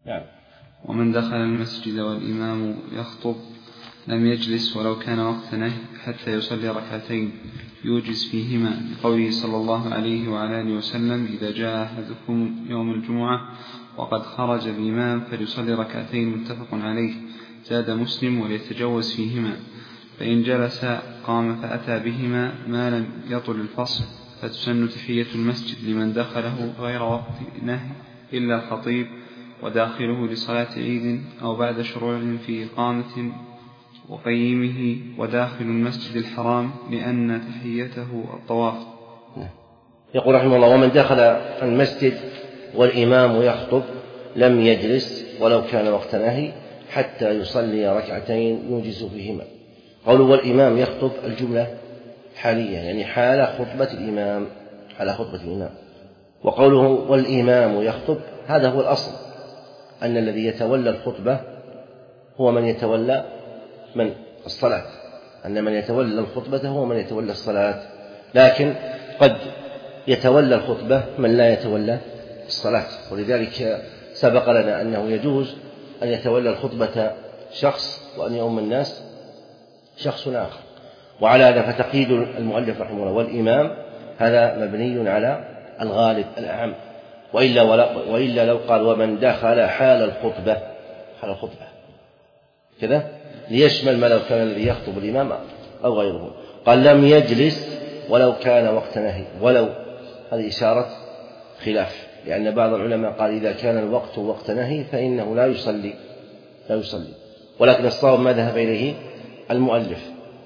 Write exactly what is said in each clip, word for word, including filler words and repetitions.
نعم. ومن دخل المسجد والإمام يخطب لم يجلس ولو كان وقت نهي حتى يصلي ركعتين يوجز فيهما، لقوله صلى الله عليه وعلى آله وسلم: إذا جاء أحدكم يوم الجمعة وقد خرج الإمام فليصلي ركعتين، متفق عليه. زاد مسلم: وليتجوز فيهما. فإن جلس قام فأتى بهما ما لم يطل الفصل، فتسن تحية المسجد لمن دخله غير وقت نهي إلا الخطيب وداخله لصلاة عيد أو بعد شروع في إقامة وقيمه وداخل المسجد الحرام، لأن تحيته الطواف. يقول رحمه الله: ومن دخل المسجد والإمام يخطب لم يجلس ولو كان وقت نهي حتى يصلي ركعتين يوجز فيهما. قوله والإمام يخطب الجملة حالية، يعني حال خطبة الإمام، حال خطبة الإمام. وقوله والإمام يخطب هذا هو الأصل، أن الذي يتولى الخطبة هو من يتولى من الصلاة، أن من يتولى الخطبة هو من يتولى الصلاة، لكن قد يتولى الخطبة من لا يتولى الصلاة. ولذلك سبق لنا أنه يجوز أن يتولى الخطبة شخص وأن يؤم الناس شخص آخر. وعلى هذا فتقييد المؤلف رحمه الله والإمام هذا مبني على الغالب الأعم، وإلا, وإلا لو قال ومن دخل حال الخطبة، حال الخطبة كذا ليشمل ما لو كان الذي يخطب الإمام أو غيره. قال لم يجلس ولو كان وقت نهي، ولو هذه إشارة خلاف، لأن بعض العلماء قال إذا كان الوقت وقت نهي فإنه لا يصلي لا يصلي ولكن الصواب ما ذهب إليه المؤلف.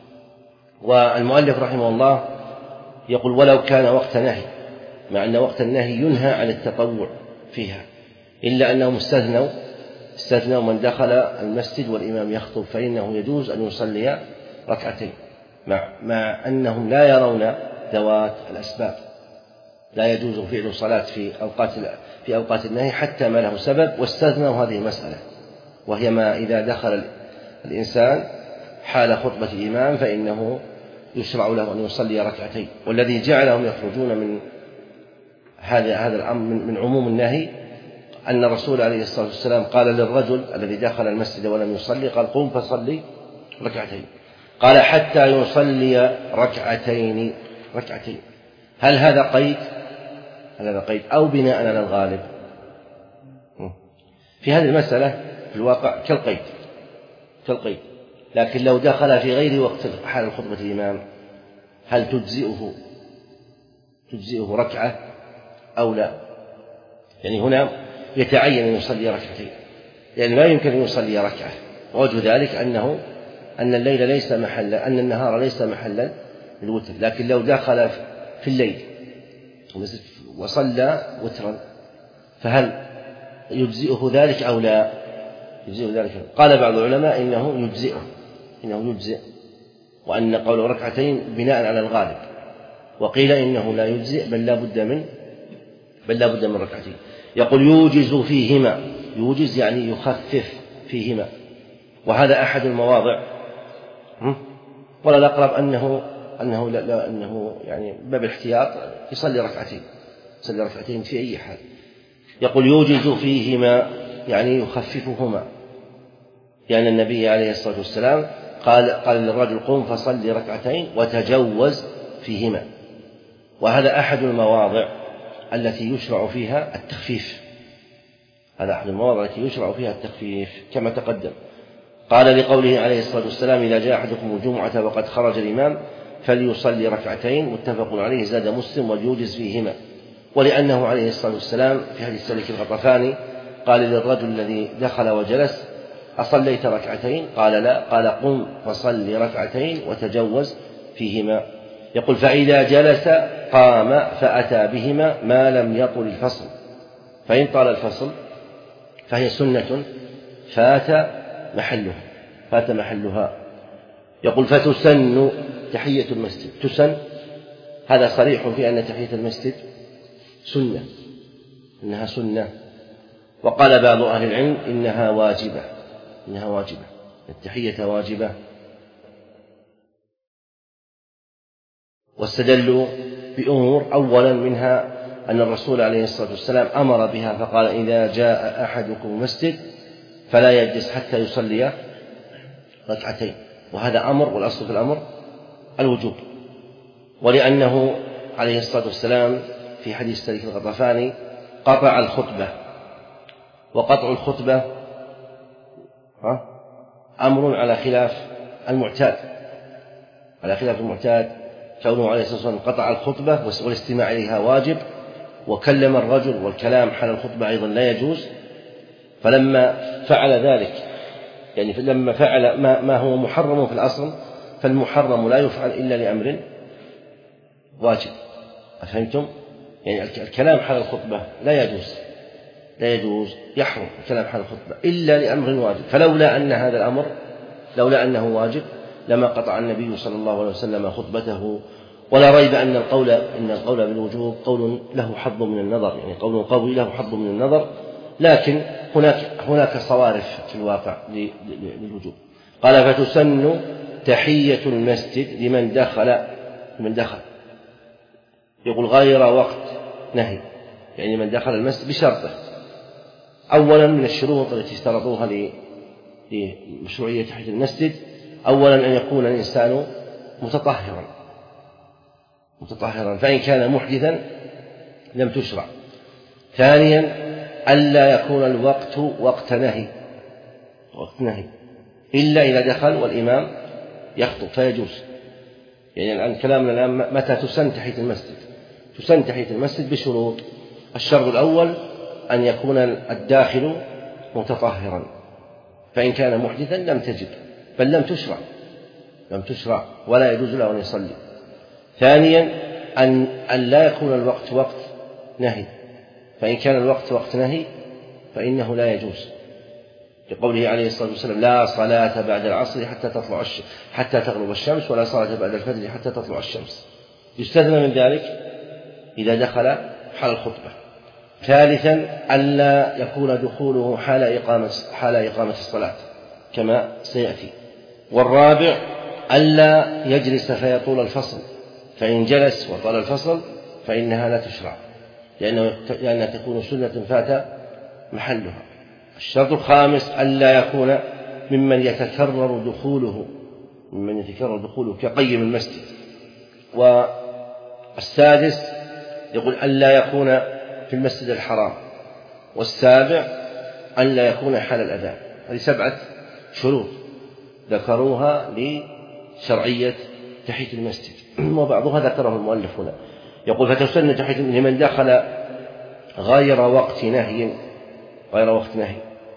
والمؤلف رحمه الله يقول ولو كان وقت نهي، مع أن وقت النهي ينهى عن التطوع فيها، إلا أنهم استثنوا استثنوا من دخل المسجد والإمام يخطب فإنه يجوز أن يصلي ركعتين، مع, مع أنهم لا يرون ذوات الأسباب، لا يجوز فعل صلاة في أوقات في أوقات النهي حتى ما له سبب، واستثنوا هذه المسألة، وهي ما إذا دخل الإنسان حال خطبة الإمام فإنه يشرع له أن يصلي ركعتين. والذي جعلهم يخرجون من هذا هذا الأمر من عموم النهي أن الرسول عليه الصلاة والسلام قال للرجل الذي دخل المسجد ولم يصلي، قال قم فصلي ركعتين، قال حتى يصلي ركعتين ركعتين. هل هذا قيد؟ هل هذا قيد أو بناء على الغالب؟ في هذه المسألة في الواقع كالقيد كالقيد لكن لو دخل في غير وقت حال خطبة الإمام هل تجزئه تجزئه ركعة أو لا؟ يعني هنا يتعين أن يصلي ركعتين، يعني لا يمكن أن يصلي ركعة، ووجه ذلك أنه أن الليل ليس محلا، أن النهار ليس محلا للوتر. لكن لو دخل في الليل وصلى وترا فهل يجزئه ذلك أو لا؟ يجزئه ذلك. قال بعض العلماء إنه يجزئه إنه يجزئ وأن قول ركعتين بناء على الغالب، وقيل إنه لا يجزئ بل لا بد من بل لا بد من ركعتين. يقول يوجز فيهما، يوجز يعني يخفف فيهما، وهذا أحد المواضع، ولا الأقرب أنه أنه لا, لا أنه يعني باب الاحتياط يصلي ركعتين يصلي ركعتين في أي حال. يقول يوجز فيهما يعني يخففهما، لأن يعني النبي عليه الصلاة والسلام قال قال للرجل قم فصلي ركعتين وتجوز فيهما، وهذا أحد المواضع التي يشرع فيها التخفيف، هذا أحد المواضع التي يشرع فيها التخفيف كما تقدم. قال لقوله عليه الصلاة والسلام إذا جاء أحدكم الجمعة وقد خرج الإمام فليصلي ركعتين، متفق عليه. زاد مسلم وليوجز فيهما، ولأنه عليه الصلاة والسلام في حديث سلك الغطفاني قال للرجل الذي دخل وجلس أصليت ركعتين؟ قال لا، قال قم فصلي ركعتين وتجوز فيهما. يقول فإذا جلس قام فأتى بهما ما لم يطل الفصل، فإن طال الفصل فهي سنة فات محلها فات محلها. يقول فتسن تحية المسجد، تسن هذا صريح في أن تحية المسجد سنة، إنها سنة. وقال بعض أهل العلم إنها واجبة إنها واجبة التحية واجبة، واستدلوا بأمور، أولا منها أن الرسول عليه الصلاة والسلام أمر بها فقال إذا جاء أحدكم المسجد فلا يجلس حتى يصلي ركعتين، وهذا أمر، والأصل في الأمر الوجوب. ولأنه عليه الصلاة والسلام في حديث سليك الغطفاني قطع الخطبة، وقطع الخطبة أمر على خلاف المعتاد، على خلاف المعتاد، كونه عليه الصلاة والسلام قطع الخطبة والاستماع إليها واجب، وكلم الرجل والكلام حال الخطبة أيضا لا يجوز. فلما فعل ذلك، يعني لما فعل ما, ما هو محرم في الأصل، فالمحرم لا يفعل إلا لأمر واجب. أفهمتم؟ يعني الكلام حال الخطبة لا يجوز، لا يجوز، يحرم الكلام حال الخطبة إلا لأمر واجب. فلولا أن هذا الأمر، لولا أنه واجب، لما قطع النبي صلى الله عليه وسلم خطبته. ولا ريب أن القول إن القول بالوجوب قول له حظ من النظر، يعني قول قوي له حظ من النظر، لكن هناك هناك صوارف في الواقع للوجوب. قال فتسن تحية المسجد لمن دخل لمن دخل يقول غير وقت نهي، يعني من دخل المسجد بشرطه. أولا من الشروط التي اشترطوها لمشروعية تحية المسجد، أولا أن يكون الإنسان متطهرا متطهرا فإن كان محدثا لم تشرع. ثانيا ألا يكون الوقت وقت نهي وقت نهي إلا إذا دخل والإمام يخطب فيجوز. يعني الآن كلامنا الآن متى تسن تحية المسجد؟ تسن تحية المسجد بشروط. الشرط الأول أن يكون الداخل متطهرا، فإن كان محدثا لم تجب بل لم تشرع لم تشرع ولا يجوز له أن يصلي. ثانيا أن, أن لا يكون الوقت وقت نهي، فإن كان الوقت وقت نهي فإنه لا يجوز، لقوله عليه الصلاة والسلام لا صلاة بعد العصر حتى تطلع حتى تغرب الشمس، ولا صلاة بعد الفجر حتى تطلع الشمس. يستثنى من ذلك إذا دخل حال الخطبة. ثالثا ألا يكون دخوله حال إقامة حال إقامة الصلاة كما سيأتي. والرابع ألا يجلس فيطول الفصل، فإن جلس وطال الفصل فإنها لا تشرع، لأنه لأنها تكون سنة فات محلها. الشرط الخامس ألا يكون ممن يتكرر دخوله ممن يتكرر دخوله كقيم المسجد. والسادس يقول ألا يكون في المسجد الحرام. والسابع ألا يكون حال الأذان. هذه سبعة شروط ذكروها لشرعية تحية المسجد، وبعضها ذكره المؤلف هنا. يقول فتسن تحية لمن دخل غير وقت نهي غير وقت نهي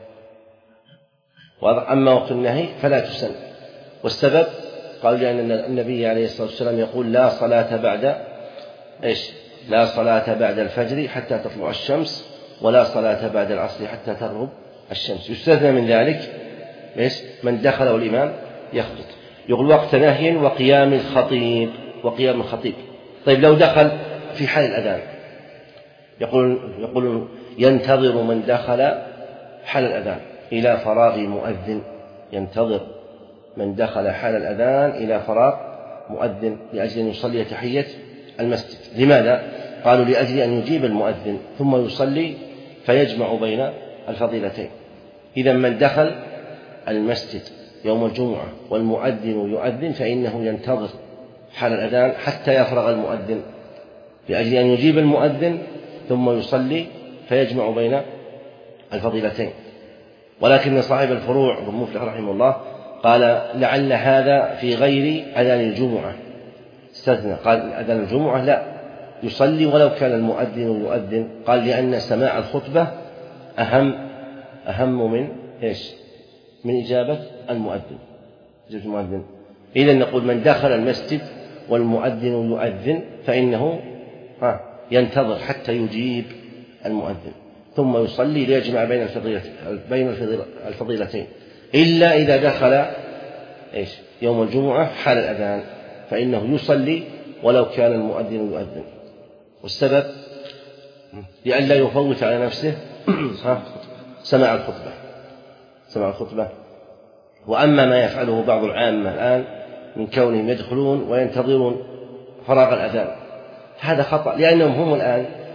أما وقت النهي فلا تسن. والسبب قال لأن النبي عليه الصلاة والسلام يقول لا صلاة بعد إيش لا صلاة بعد الفجر حتى تطلع الشمس، ولا صلاة بعد العصر حتى تغرب الشمس. يستثنى من ذلك إيش من دخل والإمام يخطب. يقول وقت نهي وقيام الخطيب وقيام الخطيب. طيب لو دخل في حال الأذان، يقول يقول ينتظر من دخل حال الأذان إلى فراغ مؤذن، ينتظر من دخل حال الأذان إلى فراغ مؤذن لأجل أن يصلي تحية المسجد. لماذا؟ قالوا لأجل أن يجيب المؤذن ثم يصلي فيجمع بين الفضيلتين. إذا من دخل المسجد يوم الجمعة والمؤذن يؤذن فإنه ينتظر حال الأذان حتى يفرغ المؤذن لأجل أن يجيب المؤذن ثم يصلي فيجمع بين الفضيلتين. ولكن صاحب الفروع ابن مفلح رحمه الله قال لعل هذا في غير أذان الجمعة، استثنى قال أذان الجمعة لا يصلي ولو كان المؤذن يؤذن. قال لأن سماع الخطبة أهم أهم من إيش من إجابة المؤذن إجابة المؤذن. إذن نقول من دخل المسجد والمؤذن يؤذن فإنه ينتظر حتى يجيب المؤذن ثم يصلي ليجمع بين بين الفضيلتين، إلا إذا دخل إيش يوم الجمعة حال الأذان فإنه يصلي ولو كان المؤذن يؤذن. والسبب لئلا يفوت على نفسه سماع الخطبة سماع الخطبة. وأما ما يفعله بعض العامة الآن من كونهم يدخلون وينتظرون فراغ الأذان هذا خطأ، لأنهم هم الآن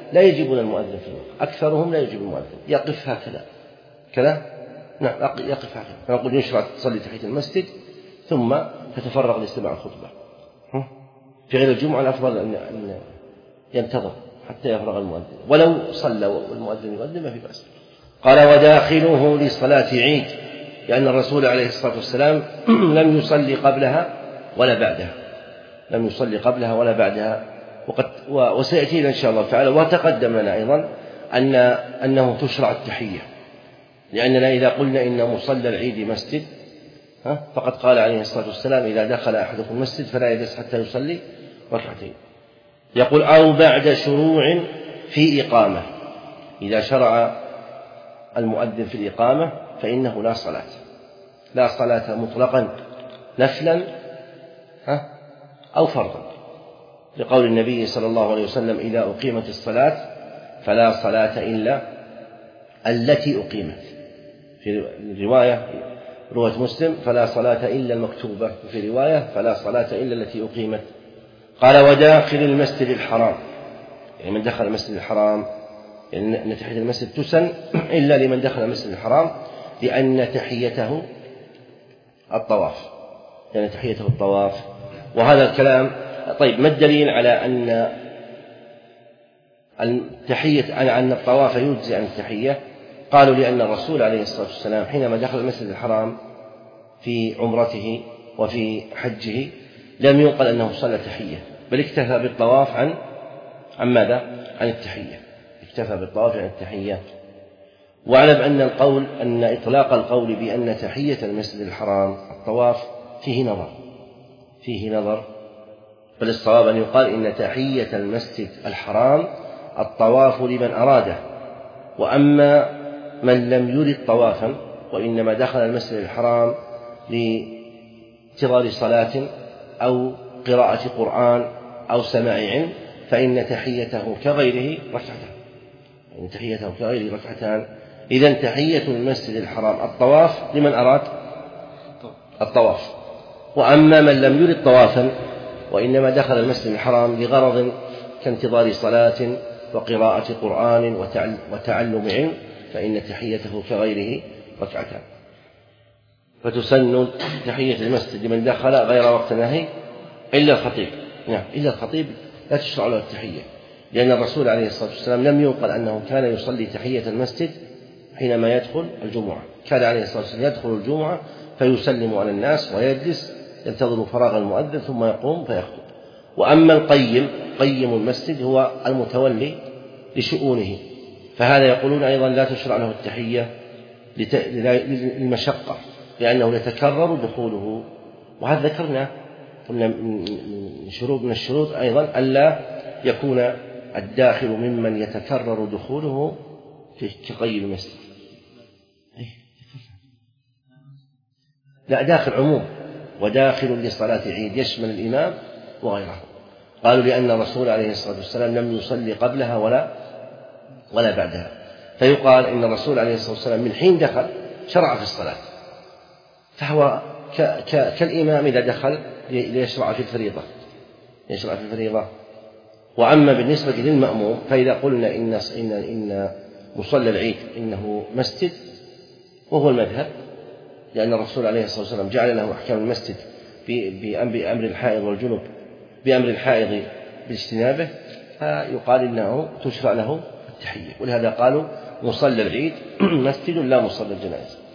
لا يجيبون المؤذن في الوقت، أكثرهم لا يجيب المؤذن، يقف هكذا كذا، نعم يقف هكذا، فنقول يشرع تصلي تحية المسجد ثم تتفرغ لاستماع الخطبة. في غير الجمعة الأفضل أن ينتظر حتى يفرغ المؤذن، ولو صلى والمؤذن يؤذن ما في بأس. قال وداخله لصلاة عيد، لأن الرسول عليه الصلاة والسلام لم يصلي قبلها ولا بعدها، لم يصلي قبلها ولا بعدها، وقد وسيأتينا إن شاء الله تعالى. وتقدم لنا أيضا أن أنه تشرع التحية، لأننا إذا قلنا إن مصلى العيد مسجد فقد قال عليه الصلاة والسلام إذا دخل أحدكم المسجد فلا يجلس حتى يصلي ركعتين. يقول أو بعد شروع في إقامة، إذا شرع المؤذن في الإقامة فإنه لا صلاة، لا صلاة مطلقا نفلا أو فرضا، لقول النبي صلى الله عليه وسلم إذا أقيمت الصلاة فلا صلاة إلا التي أقيمت، في رواية رواية مسلم فلا صلاة إلا المكتوبة، وفي رواية فلا صلاة إلا التي أقيمت. قال وداخل المسجد الحرام، يعني من دخل المسجد الحرام، يعني أن تحية المسجد تسن إلا لمن دخل المسجد الحرام، لأن تحيته الطواف، لأن تحيته الطواف. وهذا الكلام طيب ما الدليل على أن التحية أن الطواف يجزي عن التحية؟ قالوا لأن الرسول عليه الصلاة والسلام حينما دخل المسجد الحرام في عمرته وفي حجه لم ينقل أنه صلى تحية، بل اكتفى بالطواف عن عن ماذا؟ عن التحية، اكتفى بالطواف عن التحية. واعلم أن القول أن إطلاق القول بأن تحية المسجد الحرام الطواف فيه نظر، فيه نظر، بل الصواب أن يقال إن تحية المسجد الحرام الطواف لمن أراده، وأما من لم يرد طوافا وإنما دخل المسجد الحرام لانتظار صلاة أو قراءة قرآن أو سماع علم فإن تحيته كغيره ركعتان، يعني تحيته كغيره ركعتان. إذن تحية المسجد الحرام الطواف لمن أراد الطواف، وأما من لم يرد طوافا وإنما دخل المسجد الحرام لغرض كانتظار صلاة وقراءة قرآن وتعلم علم فإن تحيته كغيره ركعتان. فتسن تحية المسجد لمن دخل غير وقت نهي إلا الخطيب، نعم إلا الخطيب لا تشرع له التحية، لأن الرسول عليه الصلاة والسلام لم ينقل أنه كان يصلي تحية المسجد حينما يدخل الجمعة، كان عليه الصلاة والسلام يدخل الجمعة فيسلم على الناس ويجلس ينتظر فراغ المؤذن ثم يقوم فيخطب. وأما القيم قيم المسجد هو المتولي لشؤونه، فهذا يقولون أيضا لا تشرع له التحية للمشقة، لأنه يتكرر دخوله. وهذا ذكرنا قلنا من شروط من الشروط أيضا ألا يكون الداخل ممن يتكرر دخوله في كقيم المسجد، لا داخل عموم، وداخل لصلاة عيد يشمل الإمام وغيره. قالوا لأن الرسول عليه الصلاة والسلام لم يصلي قبلها ولا ولا بعدها، فيقال إن الرسول عليه الصلاة والسلام من حين دخل شرع في الصلاة، فهو ك ك كالإمام إذا دخل ليشرع في الفريضة يشرع في الفريضة. وأما بالنسبة للمأموم فإذا قلنا إن إن إن مصلى العيد إنه مسجد وهو المذهب، لأن الرسول عليه الصلاة والسلام جعل له أحكام المسجد بأمر الحائض والجنب بأمر الحائض باجتنابه، فيقال إنه تشرع له التحية. ولهذا قالوا مصلى العيد مسجد لا مصلى الجنائز.